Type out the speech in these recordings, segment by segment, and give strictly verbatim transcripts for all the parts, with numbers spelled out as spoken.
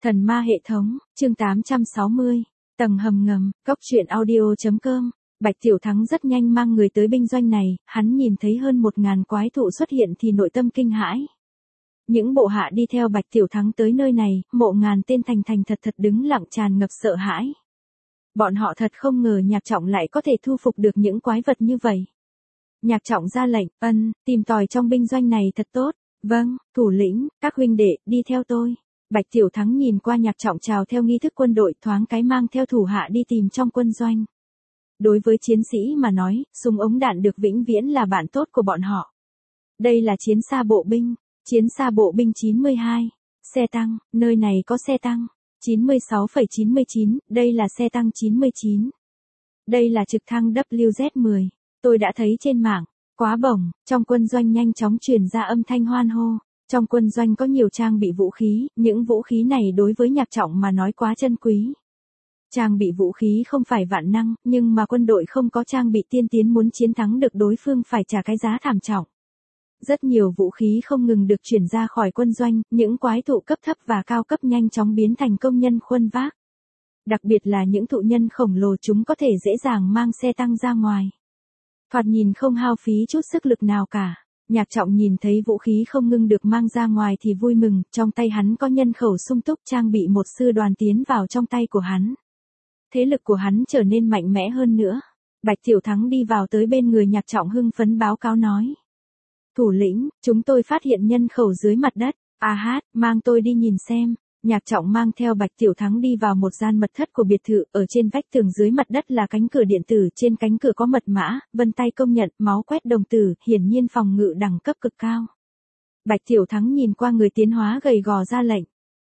Thần ma hệ thống, chương tám trăm sáu mươi, tầng hầm ngầm, cốc truyện audio.com. Bạch Tiểu Thắng rất nhanh mang người tới binh doanh này, hắn nhìn thấy hơn một ngàn quái thụ xuất hiện thì nội tâm kinh hãi. Những bộ hạ đi theo Bạch Tiểu Thắng tới nơi này, mộ ngàn tên thành thành thật thật đứng lặng tràn ngập sợ hãi. Bọn họ thật không ngờ Nhạc Trọng lại có thể thu phục được những quái vật như vậy. Nhạc Trọng ra lệnh, ân, tìm tòi trong binh doanh này thật tốt. Vâng, thủ lĩnh, các huynh đệ, đi theo tôi. Bạch Tiểu Thắng nhìn qua Nhạc Trọng chào theo nghi thức quân đội, thoáng cái mang theo thủ hạ đi tìm trong quân doanh. Đối với chiến sĩ mà nói, súng ống đạn được vĩnh viễn là bạn tốt của bọn họ. Đây là chiến xa bộ binh, chiến xa bộ binh chín mươi hai, xe tăng, nơi này có xe tăng, chín mươi sáu phẩy chín mươi chín, đây là xe tăng chín mươi chín. Đây là trực thăng W Z mười, tôi đã thấy trên mạng, quá bổng, trong quân doanh nhanh chóng truyền ra âm thanh hoan hô. Trong quân doanh có nhiều trang bị vũ khí, những vũ khí này đối với Nhạc Trọng mà nói quá chân quý. Trang bị vũ khí không phải vạn năng, nhưng mà quân đội không có trang bị tiên tiến muốn chiến thắng được đối phương phải trả cái giá thảm trọng. Rất nhiều vũ khí không ngừng được chuyển ra khỏi quân doanh, những quái thụ cấp thấp và cao cấp nhanh chóng biến thành công nhân khuân vác. Đặc biệt là những thụ nhân khổng lồ chúng có thể dễ dàng mang xe tăng ra ngoài. Thoạt nhìn không hao phí chút sức lực nào cả. Nhạc Trọng nhìn thấy vũ khí không ngừng được mang ra ngoài thì vui mừng, trong tay hắn có nhân khẩu sung túc trang bị một sư đoàn tiến vào trong tay của hắn. Thế lực của hắn trở nên mạnh mẽ hơn nữa. Bạch Tiểu Thắng đi vào tới bên người Nhạc Trọng hưng phấn báo cáo nói. Thủ lĩnh, chúng tôi phát hiện nhân khẩu dưới mặt đất, a hát, mang tôi đi nhìn xem. Nhạc Trọng mang theo Bạch Tiểu Thắng đi vào một gian mật thất của biệt thự, ở trên vách tường dưới mặt đất là cánh cửa điện tử, trên cánh cửa có mật mã, vân tay công nhận, máu quét đồng tử, hiển nhiên phòng ngự đẳng cấp cực cao. Bạch Tiểu Thắng nhìn qua người tiến hóa gầy gò ra lệnh.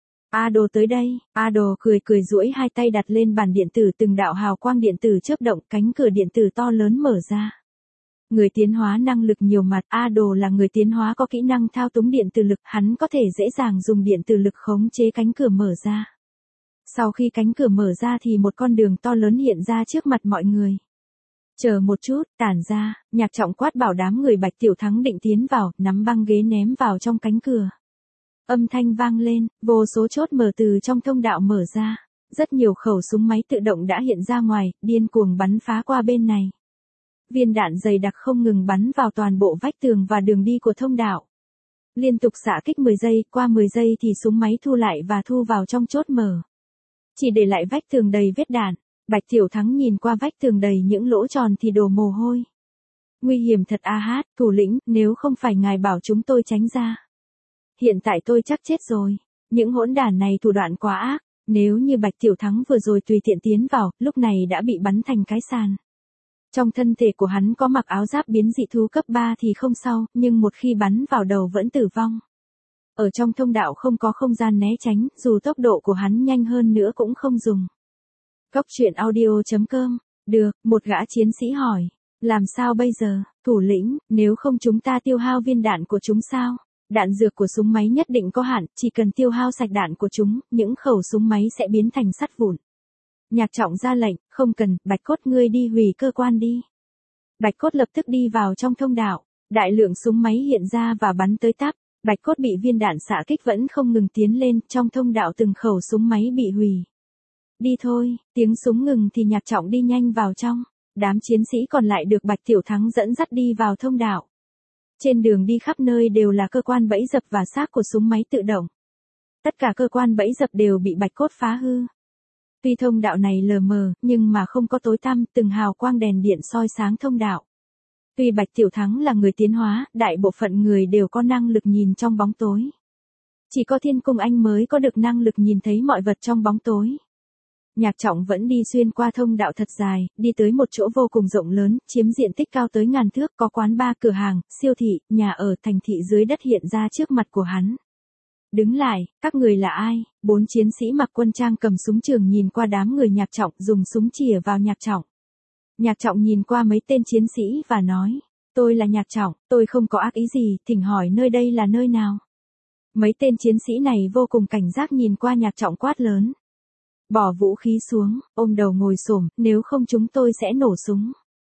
A Đồ tới đây, A Đồ cười cười duỗi hai tay đặt lên bàn điện tử, từng đạo hào quang điện tử chớp động, cánh cửa điện tử to lớn mở ra. Người tiến hóa năng lực nhiều mặt, A Đồ là người tiến hóa có kỹ năng thao túng điện từ lực, hắn có thể dễ dàng dùng điện từ lực khống chế cánh cửa mở ra. Sau khi cánh cửa mở ra thì một con đường to lớn hiện ra trước mặt mọi người. Chờ một chút, tản ra, Nhạc Trọng quát bảo đám người. Bạch Tiểu Thắng định tiến vào, nắm băng ghế ném vào trong cánh cửa. Âm thanh vang lên, vô số chốt mở từ trong thông đạo mở ra. Rất nhiều khẩu súng máy tự động đã hiện ra ngoài, điên cuồng bắn phá qua bên này. Viên đạn dày đặc không ngừng bắn vào toàn bộ vách tường và đường đi của thông đạo. Liên tục xạ kích mười giây, qua mười giây thì súng máy thu lại và thu vào trong chốt mở. Chỉ để lại vách tường đầy vết đạn. Bạch Tiểu Thắng nhìn qua vách tường đầy những lỗ tròn thì đổ mồ hôi. Nguy hiểm thật a hát, thủ lĩnh, nếu không phải ngài bảo chúng tôi tránh ra. Hiện tại tôi chắc chết rồi. Những hỗn đản này thủ đoạn quá ác. Nếu như Bạch Tiểu Thắng vừa rồi tùy tiện tiến vào, lúc này đã bị bắn thành cái sàn. Trong thân thể của hắn có mặc áo giáp biến dị thú cấp ba thì không sao, nhưng một khi bắn vào đầu vẫn tử vong. Ở trong thông đạo không có không gian né tránh, dù tốc độ của hắn nhanh hơn nữa cũng không dùng. Cốc truyện audio.com, được, một gã chiến sĩ hỏi. Làm sao bây giờ, thủ lĩnh, nếu không chúng ta tiêu hao viên đạn của chúng sao? Đạn dược của súng máy nhất định có hạn, chỉ cần tiêu hao sạch đạn của chúng, những khẩu súng máy sẽ biến thành sắt vụn. Nhạc Trọng ra lệnh, không cần, Bạch Cốt ngươi đi hủy cơ quan đi. Bạch Cốt lập tức đi vào trong thông đạo, đại lượng súng máy hiện ra và bắn tới táp. Bạch Cốt bị viên đạn xạ kích vẫn không ngừng tiến lên, trong thông đạo từng khẩu súng máy bị hủy. Đi thôi, tiếng súng ngừng thì Nhạc Trọng đi nhanh vào trong, đám chiến sĩ còn lại được Bạch Tiểu Thắng dẫn dắt đi vào thông đạo. Trên đường đi khắp nơi đều là cơ quan bẫy dập và xác của súng máy tự động. Tất cả cơ quan bẫy dập đều bị Bạch Cốt phá hư. Tuy thông đạo này lờ mờ, nhưng mà không có tối tăm, từng hào quang đèn điện soi sáng thông đạo. Tuy Bạch Tiểu Thắng là người tiến hóa, đại bộ phận người đều có năng lực nhìn trong bóng tối. Chỉ có Thiên Cung Anh mới có được năng lực nhìn thấy mọi vật trong bóng tối. Nhạc Trọng vẫn đi xuyên qua thông đạo thật dài, đi tới một chỗ vô cùng rộng lớn, chiếm diện tích cao tới ngàn thước, có quán bar, cửa hàng, siêu thị, nhà ở, thành thị dưới đất hiện ra trước mặt của hắn. Đứng lại, các người là ai? Bốn chiến sĩ mặc quân trang cầm súng trường nhìn qua đám người Nhạc Trọng, dùng súng chĩa vào Nhạc Trọng. Nhạc Trọng nhìn qua mấy tên chiến sĩ và nói, tôi là Nhạc Trọng, tôi không có ác ý gì, thỉnh hỏi nơi đây là nơi nào? Mấy tên chiến sĩ này vô cùng cảnh giác nhìn qua Nhạc Trọng quát lớn. Bỏ vũ khí xuống, ôm đầu ngồi xổm, nếu không chúng tôi sẽ nổ súng.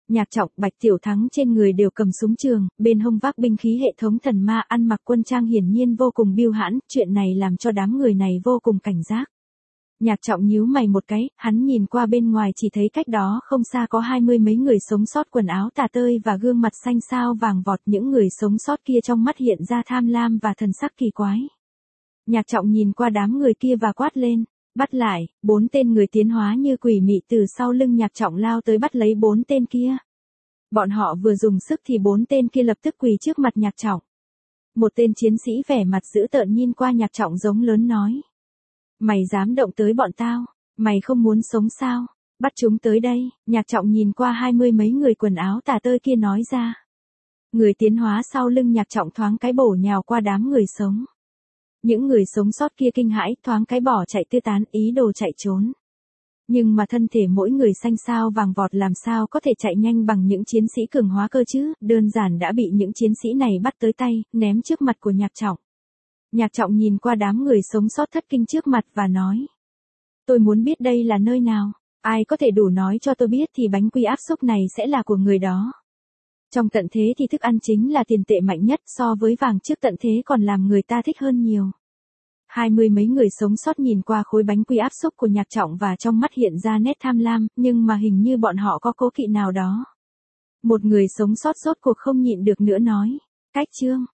Nhạc Trọng, Bạch Tiểu Thắng trên người đều cầm súng trường, bên hông vác binh khí hệ thống thần ma, ăn mặc quân trang hiển nhiên vô cùng bưu hãn, chuyện này làm cho đám người này vô cùng cảnh giác. Nhạc Trọng nhíu mày một cái, hắn nhìn qua bên ngoài chỉ thấy cách đó không xa có hai mươi mấy người sống sót quần áo tả tơi và gương mặt xanh xao vàng vọt, những người sống sót kia trong mắt hiện ra tham lam và thần sắc kỳ quái. Nhạc Trọng nhìn qua đám người kia và quát lên, bắt lại, bốn tên người tiến hóa như quỷ mị từ sau lưng Nhạc Trọng lao tới bắt lấy bốn tên kia. Bọn họ vừa dùng sức thì bốn tên kia lập tức quỳ trước mặt Nhạc Trọng. Một tên chiến sĩ vẻ mặt dữ tợn nhìn qua Nhạc Trọng giống lớn nói. Mày dám động tới bọn tao, mày không muốn sống sao, bắt chúng tới đây. Nhạc Trọng nhìn qua hai mươi mấy người quần áo tả tơi kia nói ra. Người tiến hóa sau lưng Nhạc Trọng thoáng cái bổ nhào qua đám người sống. Những người sống sót kia kinh hãi, thoáng cái bỏ chạy tứ tán, ý đồ chạy trốn. Nhưng mà thân thể mỗi người xanh xao vàng vọt làm sao có thể chạy nhanh bằng những chiến sĩ cường hóa cơ chứ, đơn giản đã bị những chiến sĩ này bắt tới tay, ném trước mặt của Nhạc Trọng. Nhạc Trọng nhìn qua đám người sống sót thất kinh trước mặt và nói. Tôi muốn biết đây là nơi nào, ai có thể đủ nói cho tôi biết thì bánh quy áp xúc này sẽ là của người đó. Trong tận thế thì thức ăn chính là tiền tệ mạnh nhất, so với vàng trước tận thế còn làm người ta thích hơn nhiều. Hai mươi mấy người sống sót nhìn qua khối bánh quy áp xúc của Nhạc Trọng và trong mắt hiện ra nét tham lam, nhưng mà hình như bọn họ có cố kỵ nào đó. Một người sống sót rốt cuộc không nhịn được nữa nói, cách chương.